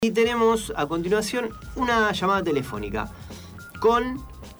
Y tenemos a continuación una llamada telefónica con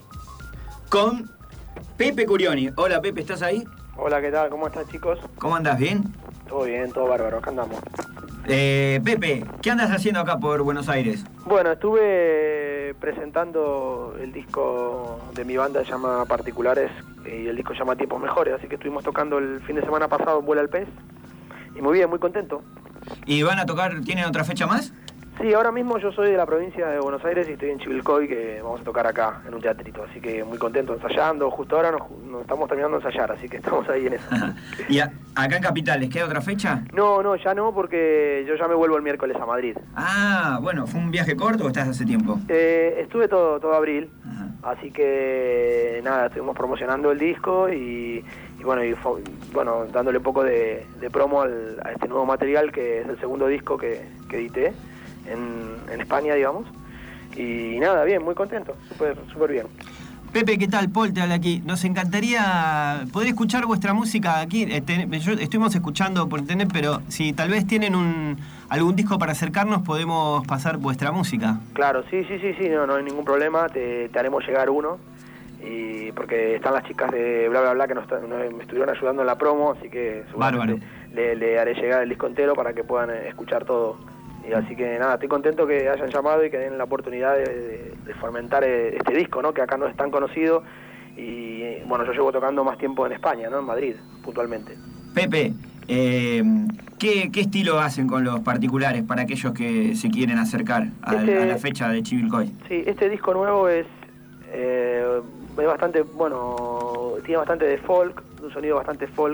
Pepe Curioni. Hola Pepe, ¿estás ahí? Hola, ¿qué tal? ¿Cómo están, chicos? ¿Cómo andas? ¿Bien? Todo bien, todo bárbaro, acá andamos. Pepe, ¿qué andas haciendo acá por Buenos Aires? Bueno, estuve presentando el disco de mi banda, se llama Particulares, y el disco se llama Tiempos Mejores, así que estuvimos tocando el fin de semana pasado en Vuela al Pez, y muy bien, muy contento. ¿Y van a tocar, tienen otra fecha más? Sí, ahora mismo yo soy de la provincia de Buenos Aires y estoy en Chivilcoy, que vamos a tocar acá, en un teatrito, así que muy contento, ensayando, justo ahora nos estamos terminando de ensayar, así que estamos ahí en eso. ¿Y acá en Capital les queda otra fecha? No, ya no, porque yo ya me vuelvo el miércoles a Madrid. Ah, bueno, ¿fue un viaje corto o estás hace tiempo? Estuve todo abril, Ajá. así que nada, estuvimos promocionando el disco y dándole un poco de promo a este nuevo material, que es el segundo disco que edité en España, digamos. Y nada, bien, muy contento, súper bien. Pepe, ¿qué tal? Paul te habla aquí. Nos encantaría poder escuchar vuestra música aquí. Estuvimos escuchando por internet, pero si tal vez tienen algún disco para acercarnos, podemos pasar vuestra música. Claro, sí, no hay ningún problema, te haremos llegar uno. Y porque están las chicas de Bla Bla Bla que me estuvieron ayudando en la promo, así que seguramente le haré llegar el disco entero para que puedan escuchar todo. Y así que nada, estoy contento que hayan llamado y que den la oportunidad de fomentar este disco, ¿no? Que acá no es tan conocido. Y bueno, yo llevo tocando más tiempo en España, ¿no? En Madrid, puntualmente. Pepe, ¿qué estilo hacen con los particulares para aquellos que se quieren acercar a la fecha de Chivilcoy? Sí, este disco nuevo es bastante, bueno, tiene bastante de folk, un sonido bastante folk,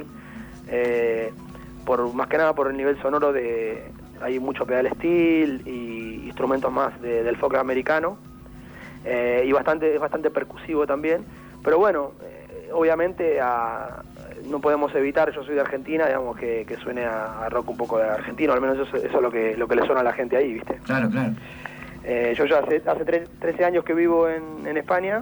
más que nada por el nivel sonoro hay mucho pedal steel y instrumentos más del folk americano, y es bastante percusivo también, pero bueno, obviamente no podemos evitar, yo soy de Argentina, digamos, que suene a rock un poco de argentino, al menos eso es lo que le suena a la gente ahí, ¿viste? Claro. Yo ya hace 13 años que vivo en España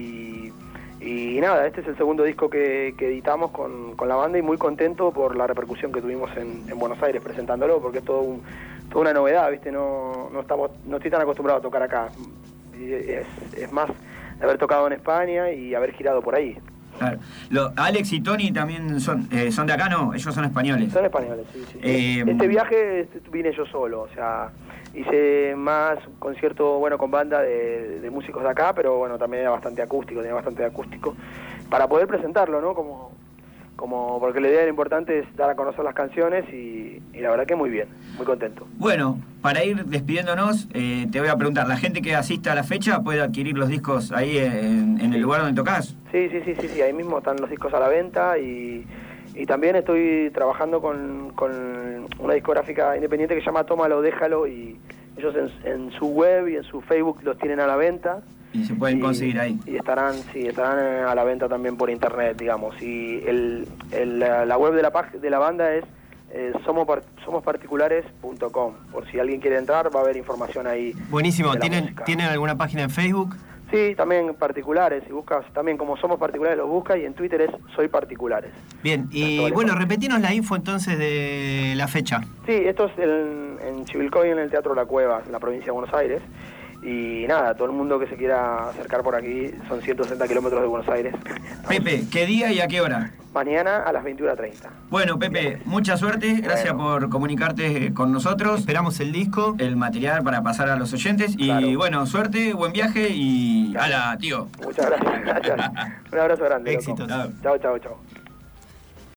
y nada, este es el segundo disco que editamos con la banda y muy contento por la repercusión que tuvimos en Buenos Aires presentándolo, porque es toda una novedad, ¿viste? No estoy tan acostumbrado a tocar acá. Es más de haber tocado en España y haber girado por ahí. Claro. Alex y Tony también son de acá, ¿no? Ellos son españoles. Son españoles, sí. Este viaje vine yo solo, o sea, hice más concierto, con banda de músicos de acá, pero bueno, también tenía bastante acústico, para poder presentarlo, ¿no? Como porque la idea importante es dar a conocer las canciones y la verdad que muy bien, muy contento. Bueno, para ir despidiéndonos, te voy a preguntar, ¿la gente que asista a la fecha puede adquirir los discos ahí en el lugar donde tocas? Sí, ahí mismo están los discos a la venta y también estoy trabajando con una discográfica independiente que se llama Tómalo, Déjalo, y ellos en su web y en su Facebook los tienen a la venta. Y se pueden conseguir ahí. Y estarán a la venta también por internet, digamos. Y la web de la banda es somosparticulares.com. Por si alguien quiere entrar, va a haber información ahí. Buenísimo. ¿Tienen alguna página en Facebook? Sí, también Particulares. Si buscas también como Somos Particulares, los buscas, y en Twitter es Soy Particulares. Bien, y bueno, repetinos la info entonces de la fecha. Sí, esto es en Chivilcoy, en el Teatro La Cueva, en la provincia de Buenos Aires. Y nada, todo el mundo que se quiera acercar por aquí, son 160 kilómetros de Buenos Aires. Pepe, ¿qué día y a qué hora? Mañana a las 21:30. Bueno, Pepe, mucha suerte, gracias por comunicarte con nosotros. Esperamos el disco, el material para pasar a los oyentes. Claro. Y bueno, suerte, buen viaje y ¡hala, tío! Muchas gracias. Un abrazo grande. Éxitos. Chao.